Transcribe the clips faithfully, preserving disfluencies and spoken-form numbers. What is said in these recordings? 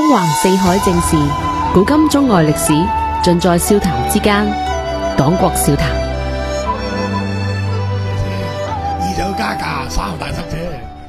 縱橫四海正事，古今中外歷史，盡在笑談之間。黨國笑談。 二手加價，三大塞車。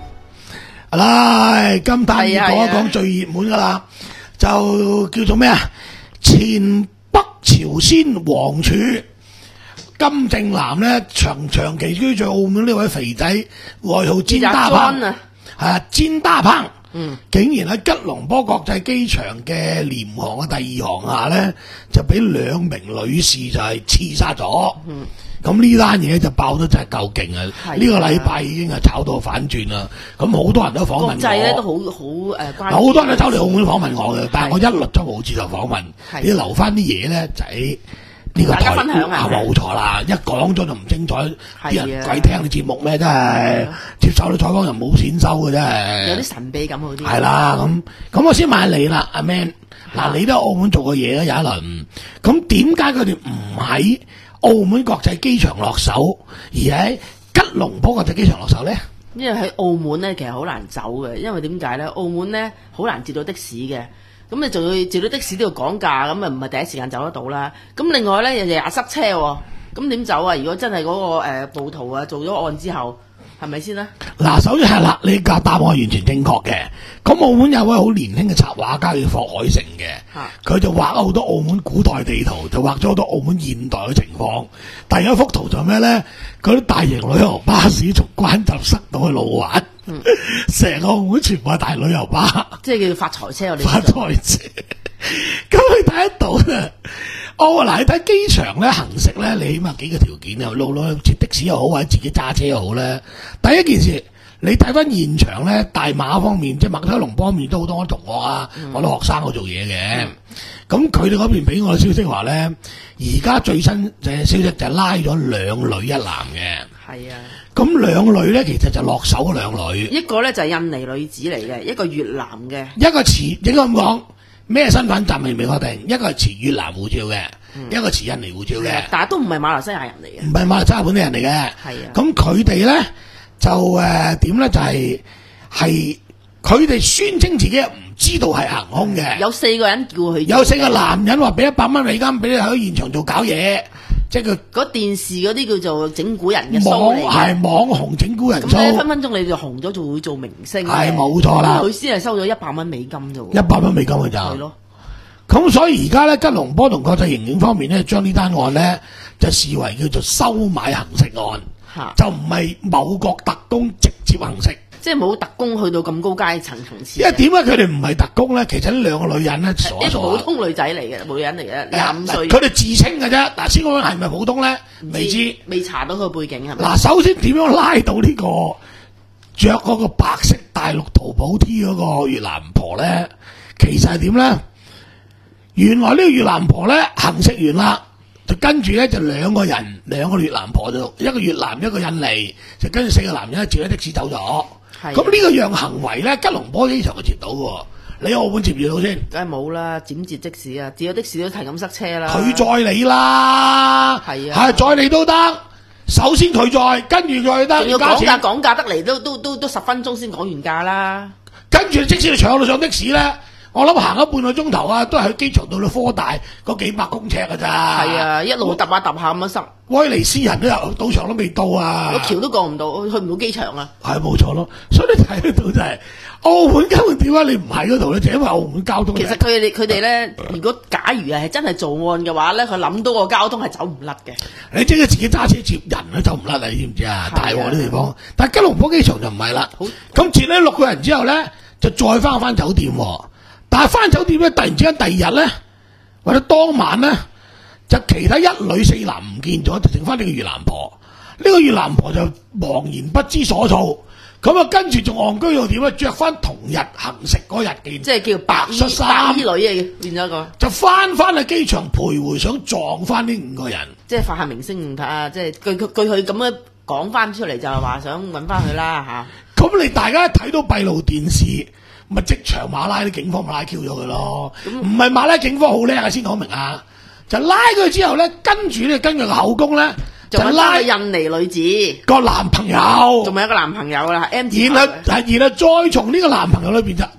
啦，今單要講一講最熱門噶啦，就叫做咩啊？前北朝鮮王儲金正男咧，長長期居住澳門呢位肥仔，外號煎打烹，係啊，煎打烹。嗯，竟然喺吉隆坡國際機場嘅廉航嘅第二航廈咧，就俾兩名女士就係刺殺咗。嗯，咁呢單嘢就爆得真係夠勁啊！呢個禮拜已經係炒到反轉啦。咁好多人都訪問我，國際咧都好好誒關注。好多人都走嚟澳門訪問我嘅，但係我一律都冇接受訪問。你留翻啲嘢咧，就喺呢個台分享啊，冇錯啦！一講咗就唔精彩，啲人鬼聽你節目咩？真係接受你採訪又冇錢收嘅，真係有啲神秘感好啲。 係啦，咁咁我先問你啦，阿 Man， 嗱，你都喺澳門做過嘢啦，有一輪，咁點解佢哋唔喺澳門國際機場落手，而喺吉隆坡國際機場落手咧？ 因為喺澳門咧，其實好難走嘅，因為點解咧？澳門咧好難接到的士嘅。咁你仲要接到的士都要講價，咁啊唔係第一時間走得到啦。咁另外咧，日日塞車喎，咁點走啊？如果真係嗰、那個誒、呃、暴徒啊做咗案之後，係咪先咧？嗱， 首先係啦，你個答案係完全正確嘅。咁澳門有位好年輕嘅插畫家叫霍海成嘅，佢就畫咗好多澳門古代地圖，就畫咗好多澳門現代嘅情況。第一幅圖就係咩咧？嗰啲大型旅遊巴士從關閘塞到去路環。成、嗯、個澳門全部係大旅遊巴， 即係叫發財車，我哋發財車。咁你睇得到啊？哦，嗱，你睇機場咧行食咧，你起碼幾個條件啊，路路接的士又好，或者自己揸車又好咧。第一件事，你睇翻現場咧，大馬方面即係麥德龍方面都好多我同學啊，我啲、嗯、學生去做嘢嘅。咁佢哋嗰邊俾我嘅消息話咧，而家最新嘅消息就係拉咗兩女一男嘅。係啊。咁兩女咧，其實就落手兩女， 一個咧就係印尼女子嚟嘅，一個越南嘅， 一個持應該咁講咩身份暫未未確定，一個係持越南護照嘅，嗯、一個持印尼護照嘅， 但係都唔係馬來西亞人嚟嘅， 唔係馬來西亞本地人嚟嘅。係啊，咁佢哋咧就誒點咧就係係佢哋宣稱自己唔知道係行兇嘅， 有四個人叫佢， 有四個男人話俾一百蚊美金俾你喺現場做搞嘢。即係佢嗰電視嗰啲叫做整蠱人嘅 show 嚟嘅， 係網紅整蠱人 show。咁分分鐘你就紅咗，就會做明星。 係冇錯啦， 佢先係收咗一百蚊美金啫。 一百蚊美金嘅就係咯。咁所以而家咧，吉隆坡同國際刑警方面咧，將呢單案咧就視為叫做收買行食案，哈就唔係某國特工直接行食。 即係冇特工去到咁高階層層次。 因為點解佢哋唔係特工咧？其實呢兩個女人咧，傻傻。 一個普通女仔嚟嘅，女人嚟嘅，廿五歲。 佢哋自稱嘅啫。嗱，先講係咪普通咧？未知， 未查到佢背景係咪？ 嗱，首先點樣拉到呢個着嗰個白色大陸淘寶 T 嗰個越南婆咧？其實係點咧？原來呢個越南婆咧行食完啦，就跟住咧就兩個人，兩個越南婆就一個越南一個印尼，就跟住四個男人接咗的士走咗。咁呢個樣行為咧，吉隆坡機場就接到喎，你澳門接唔接到先？ 梗係冇啦，點接的士啊？接咗的士都係咁塞車啦。 佢載你啦，係啊，係載你都得。首先佢載，跟住佢得。 仲要講價，講價得嚟都都都都十分鐘先講完價啦。 跟住即使你搶到上的士咧，我諗行咗半個鐘頭啊，都係去機場到到科大嗰幾百公尺㗎咋。係啊，一路揼下揼下咁樣塞。威尼斯人都有賭場都未到啊， 個橋都過唔到，去唔到機場啊。 係冇錯咯，所以你睇得到就係、是、澳門根本點解你唔喺嗰度咧？就因為澳門交通。其實佢哋佢哋咧，如果假如係真係做案嘅話咧，佢諗到個交通係走唔甩嘅。 你即係自己揸車接人都走唔甩啊！你知唔知啊？大鑊啲地方，但係吉隆坡機場就唔係啦。咁接呢六個人之後咧，就再翻返酒店。但係翻酒店咧，突然之間第二日咧，或者當晚咧，就其他一女四男唔見咗，就剩翻呢個越南婆。呢、這個越南婆就茫然不知所措。咁啊，跟住仲戇居到點咧？着翻同日行食嗰日件， 即係叫白恤衫衣女嘅，變咗一個。就翻翻去機場徘徊，想撞翻呢五個人。 即係發下明星夢啊！即係據據佢咁樣講翻出嚟，就係話想揾翻佢啦嚇。 咁、啊、你大家睇到閉路電視。咪即場馬拉啲警方咪拉 Q 咗佢咯，唔係馬拉警方好叻啊，先講明啊，就拉佢之後咧，跟住咧根據個口供咧，就拉印尼女子個男朋友， 仲有一個男朋友啦，M 字然後然後再從呢個男朋友裏邊就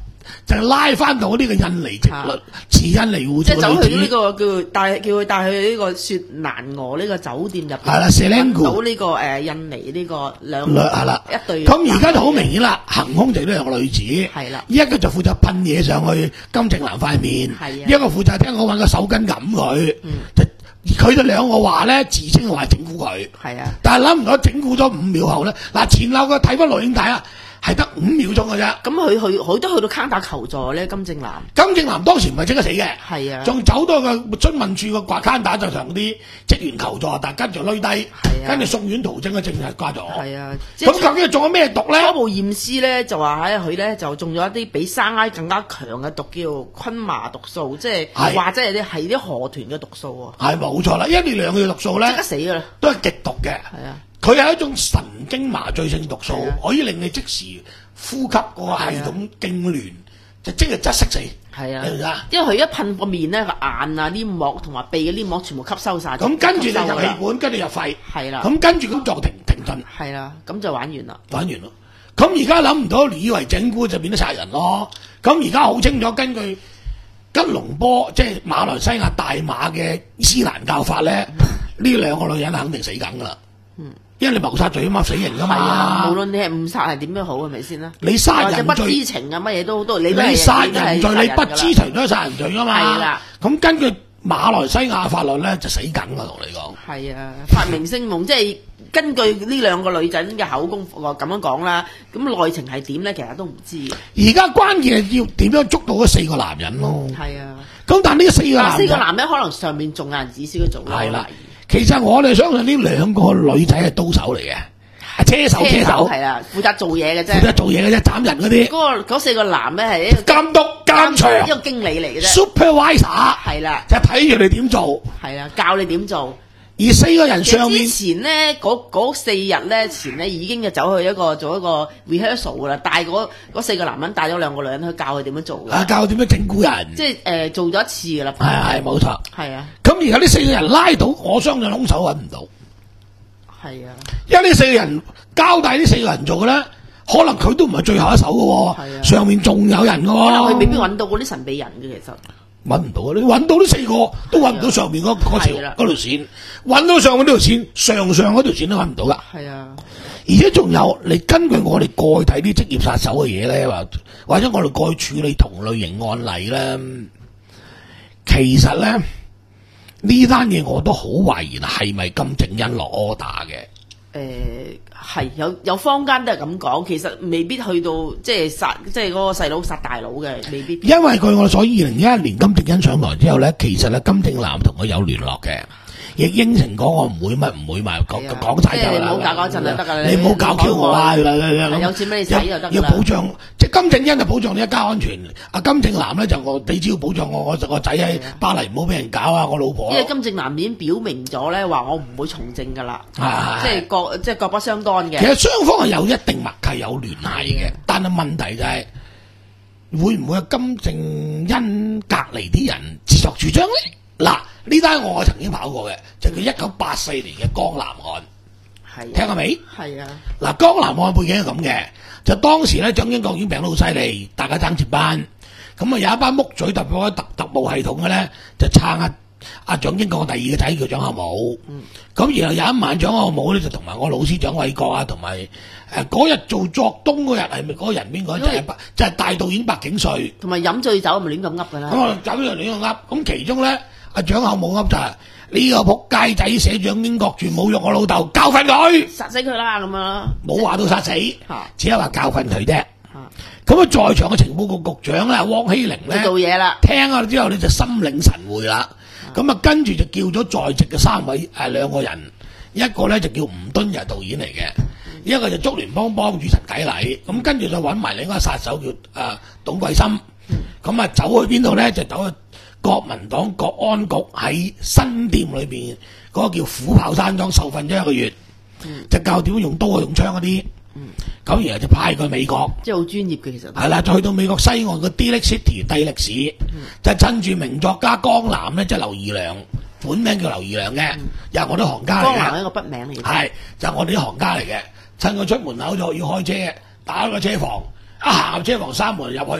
就拉翻到呢個印尼籍律持印尼護照即係走嘅女子。 去呢個叫帶叫佢帶去呢個雪蘭莪呢個酒店入邊， 係啦，Selangor 揾到呢個誒印尼呢個兩兩係啦一對。 咁而家就好明顯啦，行兇就呢兩個女子， 係啦一個就負責噴嘢上去金正男塊面， 係啊一個負責聽我揾個手巾揞佢， 嗯就佢哋兩個話咧自稱話整蠱佢， 係啊， 但係諗唔到整蠱咗五秒後咧，嗱前後嘅睇翻錄影帶啊，係得五秒鐘嘅啫。 咁佢去佢都去到 counter 求助咧，金正男金正男當時唔係即刻死嘅， 係啊， 仲走到個詢問處個掛卡打就同啲職員求助，但跟住攏低， 啊跟住送院途證嘅證係掛咗。 係啊，即咁係究竟中咗咩毒咧？ 初步驗屍咧就話喺佢咧就中咗一啲比生埃更加強嘅毒，叫昆麻毒素，即係係或者係啲係啲河豚嘅毒素喎， 係冇錯啦，因為呢兩個毒素即咧刻死㗎啦， 都係極毒嘅。 係啊， 佢係一種神經麻醉性毒素係啊， 可以令你即時呼吸嗰個系統痙攣，就即係窒息死。 係啊你明唔明啊？ 因為佢一噴個面咧，個眼啊、黏膜同埋鼻嘅黏膜全部吸收晒， 咁跟住就吸收㗎啦入氣管，跟住入肺， 係啦， 咁跟住咁作停停頓， 係啦，咁就玩完啦。 玩完咯。咁而家諗唔到，以為整蠱就變咗殺人咯。咁而家好清楚，根據吉隆坡即係馬來西亞大馬嘅伊斯蘭教法咧，呢兩個女人肯定死梗噶啦。 嗯， 因為你謀殺罪啊嘛，死刑噶係啊， 嘛。 無論你係誤殺係點都好，係咪先啦？ 你殺或者不人罪知情啊，乜嘢都都你都係你殺人罪，你不都係殺㗎啦知情都係殺人罪噶嘛。 係啦。 咁根據馬來西亞法律咧，就死梗啦，同你講。 係啊，發明星夢即係根據呢兩個女仔嘅口供我咁樣講啦，咁內情係點咧？其實都唔知嘅。 而家關鍵係要點樣捉到嗰四個男人咯。 係啊， 咁但呢四個嗱四男人個男人可能上面仲有人指使佢做啦。 係啦，其實我哋相信呢兩個女仔係刀手嚟嘅，係車手車手， 係啦，負責做嘢嘅啫。 負責做嘢嘅啫，斬人嗰啲嗰個嗰四個男咧係一個監督監一場個經理嚟嘅啫。 supervisor 係啦， 就睇住你點做， 係啦，教你點做。 而四個人上面之前咧嗰嗰四日咧前咧已經就走去一個做一個 rehearsal 噶啦，帶嗰嗰四個男人帶咗兩個女人去教佢點樣做嘅， 啊教點樣整蠱人， 即係誒、呃、做咗一次噶啦。 係係冇錯。 係啊， 咁而家呢四個人拉到，我相信兇手揾唔到， 係啊， 因為呢四個人交代呢四個人做嘅咧，可能佢都唔係最後一手嘅喎， 係啊上面仲有人嘅可能佢未喎， 必揾到嗰啲神秘人嘅其實。 揾唔到啊！你揾到呢四個都揾唔到上面嗰嗰條係啦嗰條線，揾到上面呢條線，上上嗰條線都揾唔到噶。 係啊， 而且仲有，你根據我哋過去睇啲職業殺手嘅嘢咧，或或者我哋過去處理同類型案例咧，其實咧呢單嘢我都好懷疑係咪金正恩落 order 嘅。 誒係有有坊間都係咁講，其實未必去到即係殺即係嗰個細佬殺大佬嘅，未必。 因為據我所知，二零一一年金正恩上台之後咧，其實咧金正男同佢有聯絡嘅，亦應承講我唔會乜唔會賣，講係啊講晒就即係你唔好啦。 搞嗰陣就得㗎啦你唔好搞 Q 我啊！ 你咁有錢俾你使就得㗎啦要保障，即係金正恩就保障你一家安全。阿金正男咧就我你只要保障我，我我仔喺巴黎唔好俾人搞啊！我老婆。 因為金正男已經表明咗咧，話我唔會從政㗎啦， 係即係各即係各不相干嘅。 其實雙方係有一定默契、有聯繫嘅，但係問題就係、會唔會有金正恩隔離啲人自作主張咧？嗱，呢單我曾經跑過嘅，就叫一九八四年嘅江南案， 係聽過未？ 係啊， 嗱，江南案背景係咁嘅，就當時咧蔣經國已經病得好犀利，大家爭接班，咁啊有一班木嘴特別特特務系統嘅咧，就撐阿阿蔣經國第二個仔叫蔣孝武，咁、嗯、然後有一晚蔣孝武咧就同埋我老師蔣緯國啊，同埋誒嗰日做作東嗰日係咪嗰個人邊個？就係、是、就係、是、大導演白景瑞， 同埋飲醉酒咪亂咁噏㗎啦。 咁我走咗亂咁噏，咁其中咧阿蔣孝武噏就係、是、呢、這個仆街仔寫蔣經國傳侮辱我老豆，教訓佢， 殺死佢啦咁樣啦， 冇話到殺死， 嚇只係話教訓佢啫。 嚇咁啊，在場嘅情報局局長咧，汪希玲就咧， 做嘢啦。 聽咗之後你就心領神會啦。咁啊，跟住就叫咗在席嘅三位誒兩個人，一個咧就叫吳敦日導演嚟嘅，一個就竹聯幫幫主陳啟禮。咁跟住就揾埋另一個殺手叫誒、呃、董桂森。咁啊，走去邊度咧？就走去國民黨國安局喺新店裏邊嗰、那個叫虎豹山莊受訓咗一個月，就教點樣用刀啊、用槍嗰啲。咁然後就派去美國， 即係好專業嘅其實。 係啦，就去到美國西岸嘅 Daly City 帝力市，嗯、就趁住名作家江南咧，即係劉義良，本名叫劉義良嘅，又係、嗯、我啲行家嚟嘅。 江南係一個筆名嚟嘅。 係，就係、我哋啲行家嚟嘅。趁佢出門口就要開車，打開個車房，一行入車房閂門入去，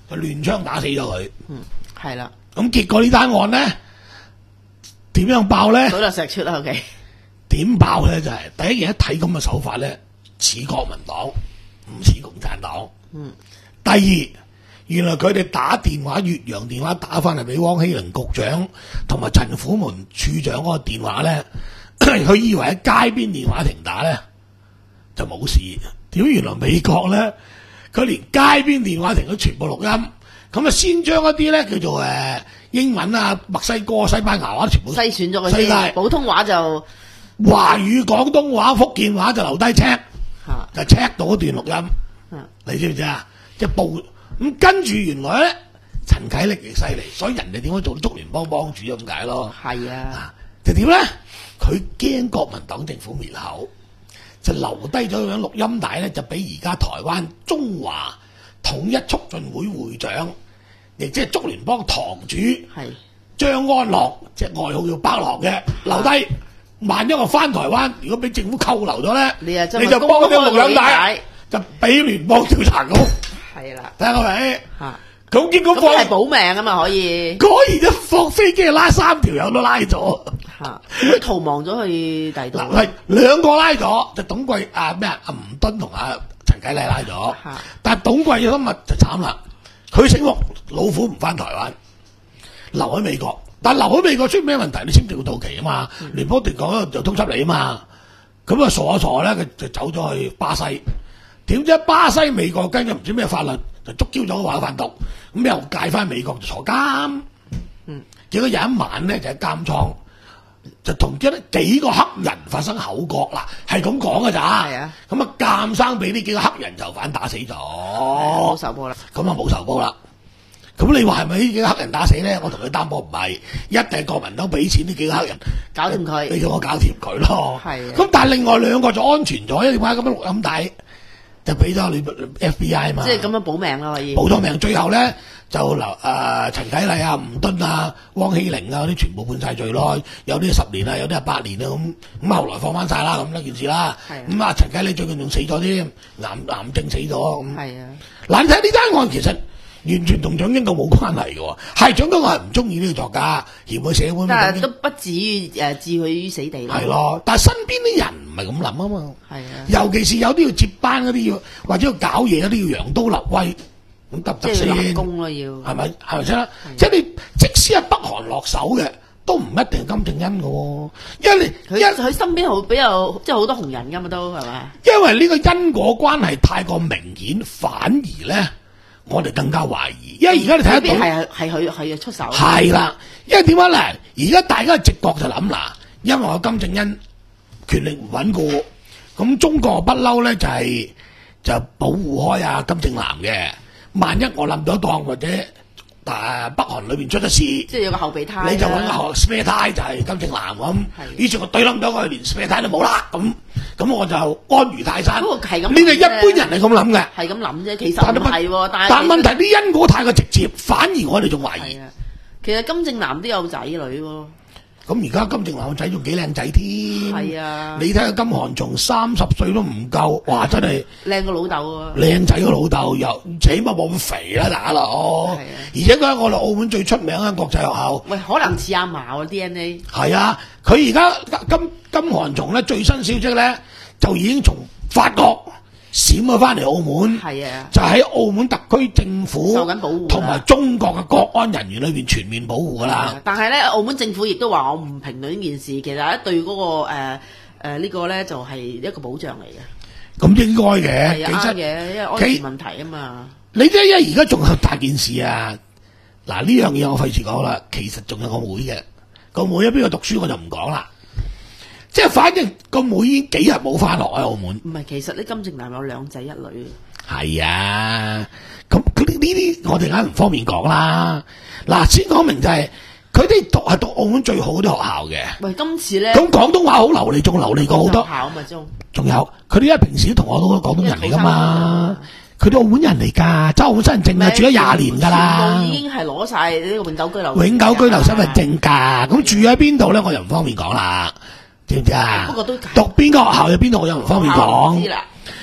就亂槍打死咗佢。 嗯，係啦， 咁結果呢單案咧點樣爆咧？ 倒落石出啦，OK。 點爆咧？就係、是、第一嘢一睇咁嘅手法咧，似國民黨，唔似共產黨。 嗯。 第二，原來佢哋打電話越洋電話打翻嚟俾汪希玲局長同埋陳虎門處長嗰個電話咧，佢以為喺街邊電話亭打咧就冇事。屌，原來美國咧，佢連街邊電話亭都全部錄音，咁啊先將一啲咧叫做誒英文啊、墨西哥、西班牙話全部篩選咗佢篩晒先，普通話就華語、廣東話、福建話就留低 check， 嚇就 check 到一段錄音。 嗯你知唔知啊？即係報咁跟住，原來咧陳啟力亦犀利，所以人哋點解做中聯幫幫主咁解咯？ 係啊， 啊，就點咧？佢驚國民黨政府滅口，就留低咗樣錄音帶咧，就俾而家台灣中華統一促進會會長，亦即係中聯幫堂主係張安樂，即係外號叫北樂嘅留低。萬一我翻台灣，如果俾政府扣留咗咧， 你啊真係你就幫嗰啲錄音帶。就俾聯邦調查局， 係啦， 睇下係咪？ 嚇， 咁結果咁放係保命啊嘛，可以果然一放飛機拉三條友都拉咗， 嚇，佢逃亡咗去第度。 嗱係兩個拉咗，就董貴啊咩啊，阿吳敦同阿陳啟禮拉咗， 嚇但係董貴今日就慘啦，佢醒目老虎唔翻台灣，留喺美國，但係留喺美國出咩問題？你簽證要到期啊嘛，聯邦調查局就通緝你啊嘛，咁啊傻一傻咧，佢就走咗去巴西。點知巴西美國跟咗唔知咩法律，就捉嬌咗個話販毒，咁又介翻美國就坐監。 嗯， 結果有一晚咧就喺監倉，就同一幾個黑人發生口角啦，係咁講㗎咋。 係啊， 咁啊監生俾呢幾個黑人囚犯打死咗， 冇仇報啦。 咁啊冇仇報啦。咁你話係咪呢幾個黑人打死咧？我同佢擔保唔係，一定係國民黨俾錢呢幾個黑人搞掂佢你叫我搞掂佢咯。 係啊咁但係另外兩個就安全咗，因為點解咁樣錄音帶？就俾咗你 F B I 嘛， 即係咁樣保命啦，可以保咗命。最後咧就留誒陳啟禮啊、吳敦啊、汪希玲啊嗰啲全部判晒罪咯，有啲十年啊，有啲係八年啊咁。咁後來放翻晒啦，咁一件事啦。咁啊陳啟禮最近仲死咗添，癌癌症死咗咁。 係啊， 嗱你睇呢單案其實完全同蔣經國冇關係嘅喎，係蔣經國係唔中意呢個作家，嫌佢寫本。 但係都不至於誒置佢於死地咯。 係咯，但係身邊啲人唔係咁諗啊嘛。 係啊， 尤其是有啲要接班嗰啲要，或者要搞嘢嗰啲要揚刀立威，咁得唔得先？ 即係立功咯，要係咪係咪先啦？即係你即使係北韓落手嘅，都唔一定係金正恩嘅喎，因為佢因佢身邊好比較即係好多紅人㗎嘛，都係嘛？ 因為呢個因果關係太過明顯，反而咧我哋更加懷疑，因為而家你睇得到係係佢係出手。 係啦，因為點解咧？而家大家嘅直覺就諗嗱，因為我金正恩權力唔穩固。咁中國不嬲咧，就係、是、就保護開啊金正男嘅。萬一我冧咗檔或者誒、呃、北韓裏邊出咗事， 即係有個後備胎， 你就揾個 spare 胎就係金正男咁。於是我對冧咗佢，連 spare 胎都冇啦。咁咁我就安如泰山。 不過係咁， 呢個一般人係咁諗嘅， 係咁諗啫。其實唔係喎，但係但問題啲因果太過直接，反而我哋仲懷疑。 其實金正男都有仔女喎。 咁而家金正男個仔仲幾靚仔添， 係啊！ 你睇下金韓松三十歲都唔夠，哇！真係靚個老豆啊！ 靚仔個老豆又起碼冇咁肥啦，大佬。 係啊！ 而且佢喺我哋澳門最出名嘅國際學校。 喂，可能似阿嫲喎 D N A。 係啊，佢而家金金韓松咧最新消息咧，就已經從法國閃咗翻嚟澳門， 係啊， 就喺澳門特區政府受緊保護， 同埋中國嘅國安人員裏邊全面保護噶啦。 但係咧，澳門政府亦都話我唔評論呢件事，其實咧對嗰、那個誒誒、呃、呢個咧就係一個保障嚟嘅。 咁應該嘅， 係啱嘅，因為安全問題啊嘛。 你即係因為而家仲有大件事啊！嗱呢樣嘢我費事講啦，其實仲有個妹嘅，個妹喺邊度讀書我就唔講啦。即係反正個妹已經幾日冇翻落喺澳門。 唔係，其實咧金正男有兩仔一女。 係啊，咁呢啲我哋梗係唔方便講啦。嗱，先講明就係佢哋讀係讀澳門最好啲學校嘅。 喂，今次咧， 咁廣東話好流利，仲流利過好多。 學校啊嘛，仲仲有佢哋因為平時啲同學都廣東人嚟噶嘛，佢哋澳門人嚟㗎，周澳門身份證啊，住咗廿年㗎啦。 已經係攞晒呢個永久居留永久居留身份證㗎，咁住喺邊度咧？我又唔方便講啦。知唔知啊？ 不過都讀邊個學校有邊度，我又唔方便講。 知啦。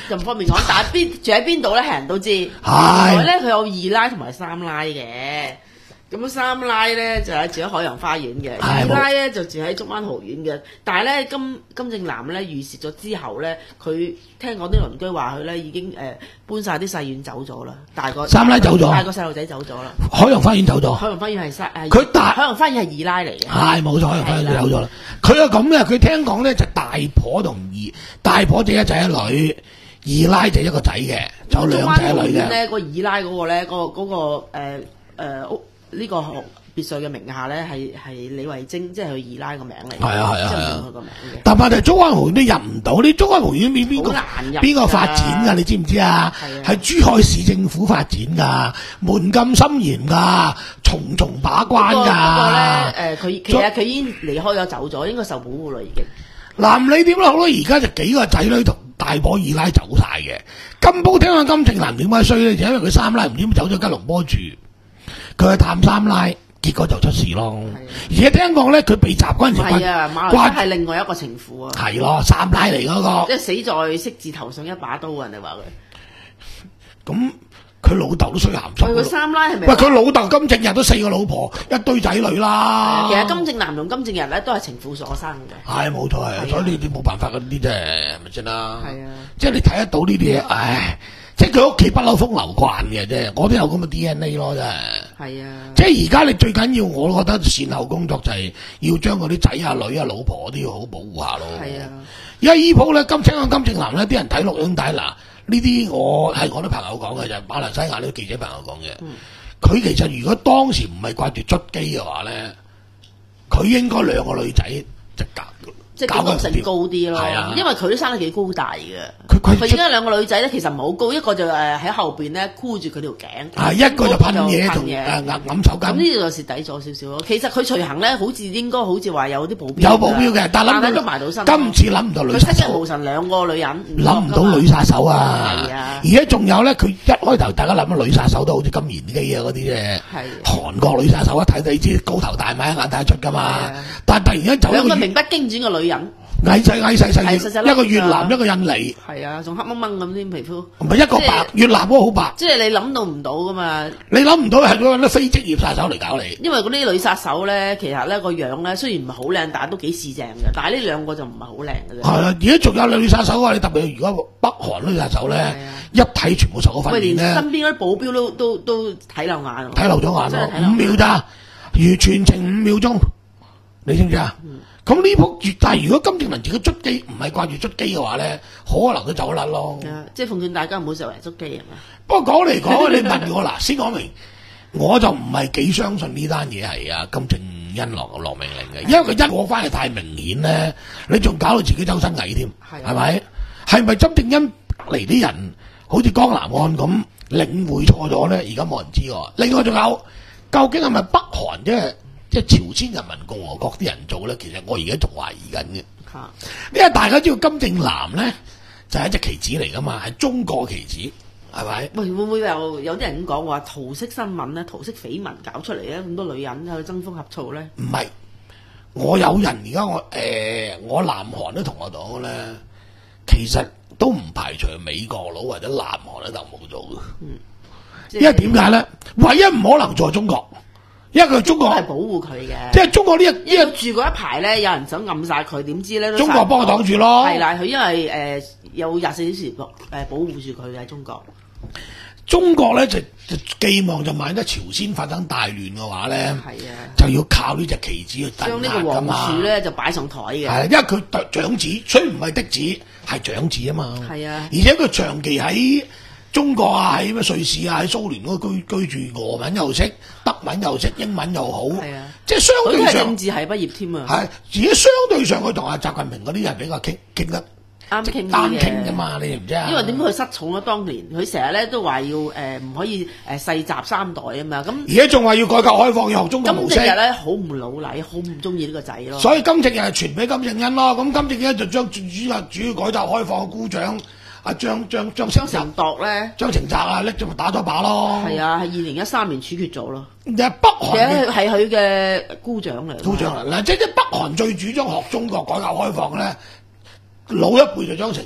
就唔方便講，但係邊住喺邊度咧，係人都知。 係原來咧佢有二奶同埋三奶嘅。咁三奶咧就係住喺海洋花園嘅，二奶咧就住喺竹灣豪苑嘅。但係咧金金正男咧預示咗之後咧，佢聽講啲鄰居話佢咧已經誒、呃、搬晒啲細院走咗啦，大個三奶走咗， 大個細路仔走咗啦。 海洋花園走咗， 海洋花園係三誒， 佢大海洋花園係二奶嚟嘅。 係冇錯，海洋花園走咗啦。佢係咁嘅，佢聽講咧就大婆同二大婆就一仔一女，二奶就一個仔嘅，就有兩仔一女嘅。 咧個二奶嗰個咧，嗰、嗰個嗰、嗰個誒誒屋。呢個別墅嘅名下咧係係李慧貞，即係佢二奶個名嚟。 係啊係啊係啊， 佢個名嘅。但係就竹灣豪苑都入唔到，你竹灣豪苑邊邊個邊個發展㗎？你知唔知啊？係珠海市政府發展㗎，門禁森嚴㗎，重重把關㗎。 不過咧誒，佢、呃、其實佢已經離開咗走咗，應該受保護啦已經。 嗱唔理點啦，好啦，而家就幾個仔女同大婆二奶走晒嘅。金寶聽講金正男點解衰咧？就因為佢三奶唔知點走咗吉隆坡住。佢去探三奶，結果就出事咯。而且聽講咧，佢被襲嗰陣時， 係啊，馬來西亞係另外一個情婦啊。 係咯，三奶嚟嗰個， 即係死在色字頭上一把刀啊！人哋話佢。 咁佢老豆都衰鹹濕。 佢個三奶係咪？ 喂，佢老豆金正日都四個老婆，一堆仔女啦。 其實金正男同金正日咧都係情婦所生嘅。 係冇錯係，所以你哋冇辦法嗰啲啫，係咪先啦？ 係啊， 即係你睇得到呢啲嘢，唉。即係佢屋企不嬲風流慣嘅啫，我都有咁嘅 D N A 咯，真係。係啊。即係而家你最緊要，我覺得善後工作就係要將嗰啲仔啊、女啊、老婆都要好保護下咯。係啊。而家依鋪咧，金青啊、金正男咧，啲人睇錄影帶嗱，呢啲我係我啲朋友講嘅，就係馬來西亞啲記者朋友講嘅。佢、嗯、其實如果當時唔係掛住捽機嘅話咧，佢應該兩個女仔就夾。即係感性高啲咯，啊、因為佢都生得幾高大嘅。佢而家兩個女仔咧，其實唔係好高，一個就誒喺後邊咧箍住佢條頸，係一個就噴嘢同誒揞揞手巾。咁呢度就蝕底咗少少咯。其實佢隨行咧，好似應該好似話有啲保鏢，有保鏢嘅，但係諗都埋到身。今次諗唔到女殺手，佢七日無神兩個女人，諗唔到女殺手啊！係啊，而家仲有咧，佢一開頭大家諗女殺手都好似金賢基啊嗰啲嘅，韓國女殺手一睇你知高頭大馬一眼睇得出㗎嘛。但係突然間走兩個名不經傳嘅女人。矮細矮細細，一個越南一個印尼，係啊，仲黑掹掹咁添皮膚，唔係一個白，越南嗰個好白，即係你諗到唔到噶嘛？你諗唔到係嗰啲非職業殺手嚟搞你，因為嗰啲女殺手咧，其實咧個樣咧雖然唔係好靚，但係都幾市正嘅。但係呢兩個就唔係好靚嘅啫。係啊，而家仲有女殺手啊！你特別如果北韓女殺手咧，一睇全部受咗訓練咧，身邊嗰啲保鏢都都都睇漏眼，睇漏咗眼咯，五秒咋，如全程五秒鐘，你知唔知啊？咁呢鋪，但係如果金正男自己捽機唔係掛住捽機嘅話咧，可能都走甩咯。即係奉勸大家唔好成日捽機係嘛。不過講嚟講去，你問我嗱，先講明，我就唔係幾相信呢單嘢係啊金正恩落落命令嘅，因為佢一我翻嚟太明顯咧，你仲搞到自己周身蟻添，係咪？係咪金正恩嚟啲人好似江南岸咁領會錯咗咧？而家冇人知喎。另外仲有，究竟係咪北韓即係？即係朝鮮人民共和國啲人做咧，其實我而家仲懷疑緊嘅。嚇，因為大家知道金正男咧就係、是、一隻棋子嚟噶嘛，係中國棋子，係咪？喂，會唔會有有啲人咁講話桃色新聞咧、桃色緋聞搞出嚟咧，咁多女人去爭風呷醋咧？唔係，我有人而家我誒、呃、我南韓都同我講咧，其實都唔排除美國佬或者南韓咧就冇做嘅。嗯，因為點解咧？唯一唔可能在中國。因為佢中國係保護佢嘅，即係中國呢一呢一住嗰一排咧，有人想暗殺佢，點知咧？中國幫佢擋住咯。係啦，佢因為誒、呃、有廿四小時保誒保護住佢喺中國。中國咧就就寄望就萬一朝鮮發生大亂嘅話咧，係啊，就要靠呢隻棋子去鎮壓㗎嘛。將呢個王儲咧就擺上台嘅。係，因為佢長子，雖然唔係嫡子，係長子啊嘛。係啊，而且佢長期喺中國啊，喺咩瑞士啊，喺蘇聯嗰居居住，俄文又識，德文又識，英文又好，係啊，即係相對上。佢係政治系畢業添啊。係，而且相對上佢同阿習近平嗰啲人比較傾傾得啱傾啱傾㗎嘛，你唔知啊？因為點解佢失寵咗當年？佢成日咧都話要誒唔、呃、可以誒世襲三代啊嘛，咁而家仲話要改革開放，要學中國模式。金正日咧好唔老禮，好唔中意呢個仔咯。所以金正日係傳俾金正恩咯，咁金正恩就將主要主要改革開放嘅姑丈。阿張張張張成鐸咧，張成澤啊，拎咗咪打咗把咯。係啊，係二零一三年處決咗咯。就係北韓係佢嘅姑丈嚟。姑丈嗱，即係北韓最主張學中國改革開放咧，老一輩就張成澤，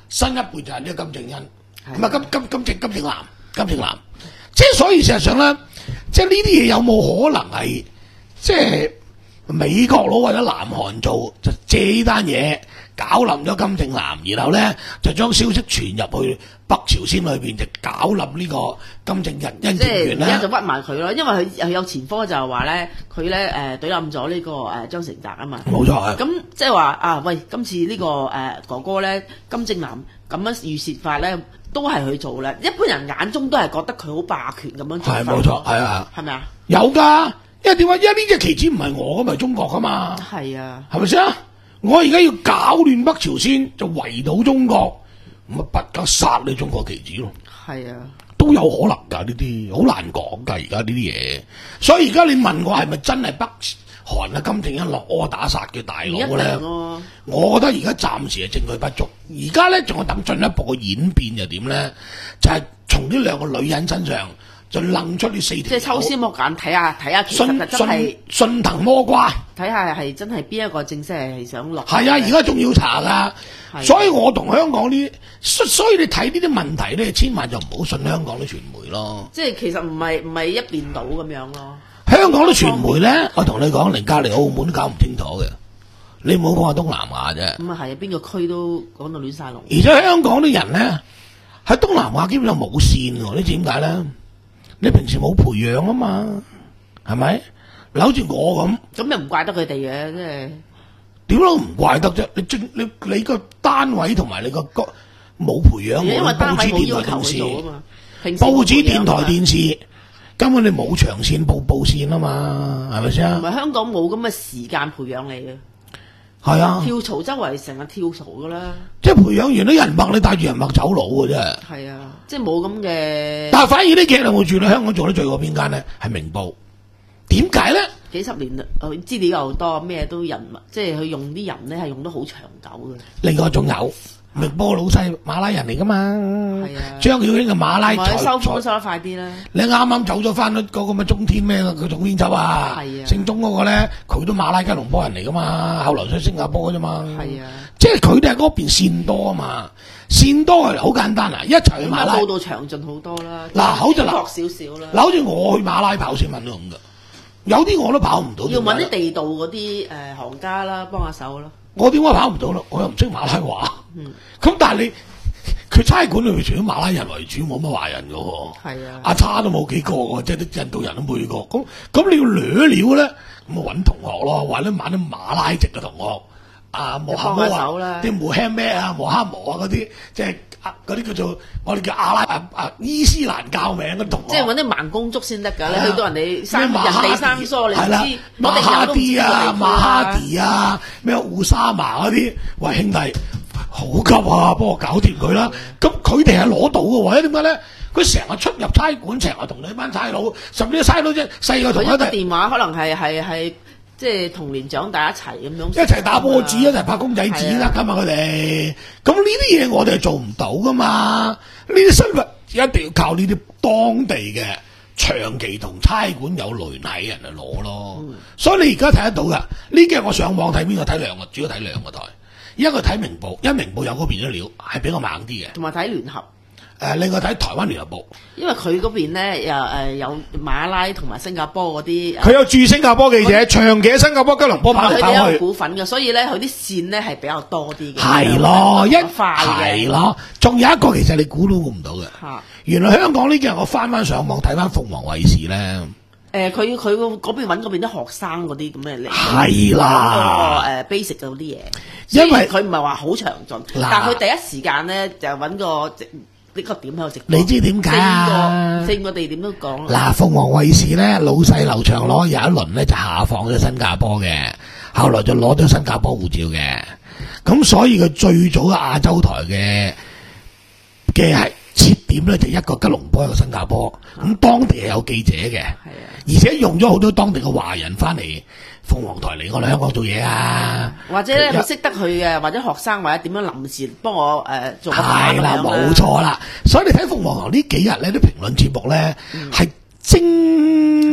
新一輩就係呢個金正恩，咁啊金金金正金正男金正男，即係所以事實上咧，即係呢啲嘢有冇可能係即係美國佬或者南韓做，就借呢單嘢搞冧咗金正男，然後咧就將消息傳入去北朝鮮裏邊，就搞冧呢個金正恩恩即正元咧。 係而家就屈埋佢咯，因為佢又有前科就係話咧，佢咧誒懟冧咗呢個誒張成澤啊嘛。 冇錯啊。 咁即係話啊，喂，今次呢、這個誒、呃、哥哥咧，金正男咁樣預設法咧，都係佢做啦。一般人眼中都係覺得佢好霸權咁樣做法。 係冇錯，係啊， 係咪啊？ 有㗎，因為點解？因為呢隻旗子唔係我㗎，咪中國㗎嘛。 係啊， 係咪先啊？我而家要搞亂北朝鮮，就圍堵中國，咁啊不夠殺你中國旗子咯。 係啊， 都有可能㗎，呢啲好難講㗎。而家呢啲嘢，所以而家你問我係咪真係北韓啊金正恩落柯打殺嘅大佬咧？ 啊、 我覺得而家暫時係證據不足。而家咧仲要等進一步嘅演變就點咧？就係、是、從呢兩個女人身上就楞出呢四條。 即係抽絲剝繭睇下睇下，其實真係順藤摸瓜， 睇下係真係邊一個正式係想落。 係啊，而家仲要查㗎。所以我同香港呢，所以你睇呢啲問題咧，千萬就唔好信香港啲傳媒咯。 即係其實唔係唔係一邊倒咁樣咯。 香港啲傳媒咧，我同你講，連隔離澳門都搞唔清楚嘅。你唔好講下東南亞啫。 咁啊係，邊個區都講到亂晒龍。 而且香港啲人咧喺東南亞基本上冇線喎，你知點解咧？你平時冇培養啊嘛，係咪？嗱，好似我咁， 咁又唔怪得佢哋嘅，即係點都唔怪得啫。你正你你個單位同埋你個個冇培養， 因為單位冇要求佢做啊嘛。 報紙、電台、電視根本你冇長線報報線啊嘛，係咪先？ 同埋香港冇咁嘅時間培養你嘅。 係啊， 跳槽周圍成日跳槽噶啦， 即係培養完啲人脈，你帶住人脈走佬嘅啫。 係啊，即係冇咁嘅。 但係反而呢幾日我住咧，香港做得最過邊間咧？係明報。點解咧？ 幾十年啦，資料又多，咩都人物，即係佢用啲人咧係用得好長久嘅。 另外仲有明報老細馬拉人嚟噶嘛？ 係啊， 張曉卿嘅馬拉才收風收得快啲啦。 你啱啱走咗翻嗰個咁嘅中天咩？佢總編輯啊， 係啊， 姓鐘嗰個咧，佢都馬拉吉隆坡人嚟噶嘛？後來去新加坡啫嘛。 係啊， 即係佢哋係嗰邊線多啊嘛，線多係好簡單啊，一齊去馬拉。 報道詳盡好多啦。 嗱，好似嗱少少啦。 嗱，好似我去馬拉跑新聞都咁噶，有啲我都跑唔到。 要揾啲地道嗰啲誒行家啦，幫下手咯。 我點解跑唔到咧？我又唔識馬拉話。 嗯。 咁但係你佢差館裏面除咗馬拉人為主，冇乜華人嘅喎。 係啊。 阿叉都冇幾個喎，即係啲印度人都冇幾個。咁咁你要掠料咧，咁啊揾同學咯，或者買啲馬拉籍嘅同學。啊，磨下磨啊，啲磨輕咩啊，磨下磨啊嗰啲，即係嗰啲叫做我哋叫阿拉啊啊伊斯蘭教名嘅同學。 即係揾啲盲公竹先得㗎，你去到人哋生人哋生疏，你唔知馬哈啲啊，馬哈迪啊，咩烏沙麻嗰啲，喂兄弟，好急啊，幫我搞掂佢啦。咁佢哋係攞到嘅喎，點解咧？佢成日出入差館，成日同你班差佬，甚至差佬即係細個同佢哋電話，可能係係係。即係童年長大一齊咁樣， 一齊打波子，一齊拍公仔紙啦，㗎嘛佢哋。咁呢啲嘢我哋係做唔到噶嘛。呢啲新聞一定要靠呢啲當地嘅長期同差館有聯繫嘅人嚟攞咯。嗯、所以你而家睇得到㗎。呢幾日我上網睇邊個睇兩個，主要睇兩個台。一個睇明報，因為明報有嗰邊啲料係比較猛啲嘅， 同埋睇聯合。 誒，另外睇台灣聯合報， 因為佢嗰邊咧又誒有馬拉同埋新加坡嗰啲， 佢有駐新加坡記者，長期喺新加坡吉隆坡跑嚟跑去， 佢哋有股份嘅，所以咧佢啲線咧係比較多啲嘅。 係咯，一快係咯，仲有一個其實你估都估唔到嘅， 嚇！原來香港呢幾日我翻翻上網睇翻鳳凰衛視咧， 誒佢佢嗰邊揾嗰邊啲學生嗰啲咁嘅嚟， 係啦， 誒 basic 嗰啲嘢， 因為佢唔係話好詳盡，但係佢第一時間咧就揾個。呢個點喺度直播？ 你知點解啊？ 四個地點都講啦。嗱，鳳凰衛視咧，老細劉長攞有一輪咧就下放咗新加坡嘅，後來就攞咗新加坡護照嘅。咁所以佢最早嘅亞洲台嘅嘅係切點咧，就一個吉隆坡，一個新加坡。咁、嗯、當地係有記者嘅， 啊、 而且用咗好多當地嘅華人翻嚟鳳凰台嚟我哋香港做嘢啊。 或者咧，佢識得佢嘅，或者學生或者點樣臨時幫我誒、呃、做個係啦，冇錯啦。所以你睇鳳凰台呢幾日咧啲評論節目咧係、嗯、精確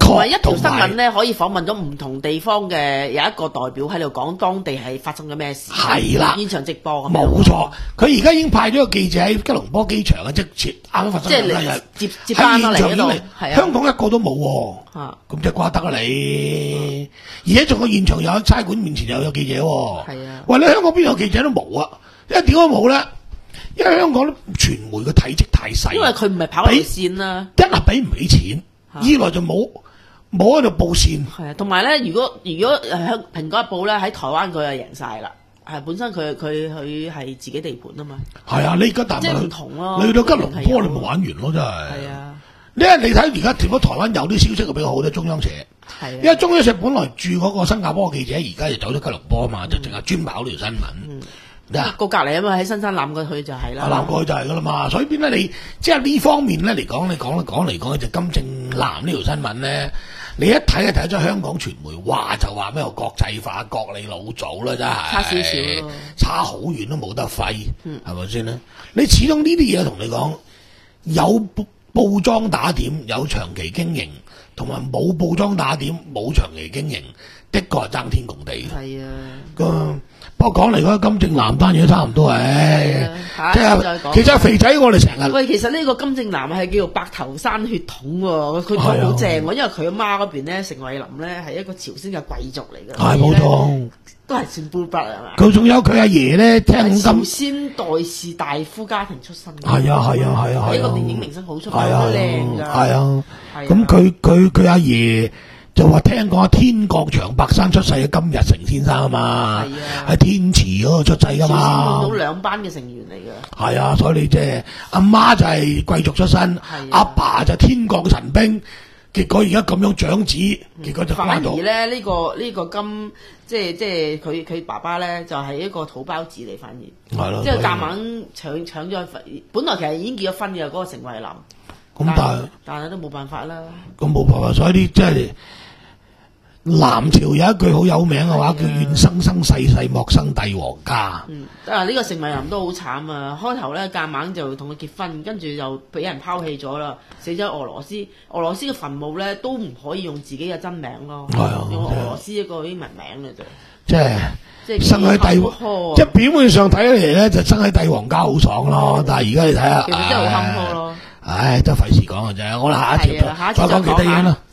同埋一條新聞咧，可以訪問咗唔同地方嘅有一個代表喺度講當地係發生咗咩事。 係啦， 現場直播咁。 冇錯，佢而家已經派咗個記者喺吉隆坡機場啊，即係啱啱發生嘅日接接班喺現場嚟， 係啊， 香港一個都冇喎。 啊， 咁即係瓜得啊你！而且仲有現場有差館面前又有記者喎。 係啊， 喂，你香港邊有記者都冇啊？因為點解冇咧？因為香港啲傳媒嘅體積太細。 因為佢唔係跑路線啦， 一係俾唔起錢，二來就冇冇喺度報線。 係啊，同埋咧，如果如果誒香蘋果日報咧喺台灣佢就贏晒啦。係本身佢佢佢係自己地盤啊嘛。 係啊，你而家但係即係唔同咯。 你去到吉隆坡你咪玩完咯，真係。係啊。 因為你睇而家點解台灣有啲消息就比較好啲，中央社。 係。因為中央社本來駐嗰個新加坡嘅記者，而家就走咗吉隆坡啊嘛，就淨係專跑呢條新聞。 嗯。 嗱， 個隔離啊嘛，喺新山攬過去就係啦。 攬過去就係噶啦嘛，所以變咧你即係呢方面咧嚟講，你講講嚟講就金正男呢條新聞咧，你一睇就睇咗香港傳媒話就話咩國際化、國你老祖啦，真係差少少咯， 差好遠都冇得揮，係咪先咧？你始終呢啲嘢同你講，有報裝打點，有長期經營，同埋冇報裝打點，冇長期經營，的確係爭天共地。 係啊， 個不過講嚟講金正男單嘢都差唔多誒，即係其實肥仔我哋成日喂，其實呢個金正男係叫做白頭山血統喎，佢好正喎，因為佢阿媽嗰邊咧，成惠林咧係一個朝鮮嘅貴族嚟嘅， 係冇錯， 都係算 blue blood 係嘛？ 佢仲有佢阿爺咧，聽朝鮮代氏大夫家庭出身嘅， 係啊係啊係啊係啊， 一個電影明星好出名，好靚㗎， 係啊，咁佢佢佢阿爺。就話聽講天國長白山出世嘅金日成先生啊嘛，喺天池嗰度出世噶嘛， 朝鮮到兩班嘅成員嚟嘅。 係啊，所以你即係阿媽就係貴族出身，阿爸就天國嘅神兵，結果而家咁樣長子，結果就反而咧呢個呢個金即係即係佢佢爸爸咧就係一個土包子嚟，反而係咯， 即係夾硬搶搶咗，本來其實已經結咗婚嘅嗰個成惠林， 咁但係但係都冇辦法啦。 咁冇辦法，所以啲即係。南朝有一句好有名嘅話，叫願生生世世莫生帝王家。 嗯，啊呢個成惠林都好慘啊！開頭咧夾硬就同佢結婚，跟住又俾人拋棄咗啦，死咗俄羅斯。俄羅斯嘅墳墓咧都唔可以用自己嘅真名咯，用俄羅斯一個英文名嘅啫。 即係即係生喺帝王，即係表面上睇起嚟咧就生喺帝王家好爽咯，但係而家你睇下， 其實真係好坎坷咯。 唉，都費事講嘅啫，我哋下一條再講其他嘢啦。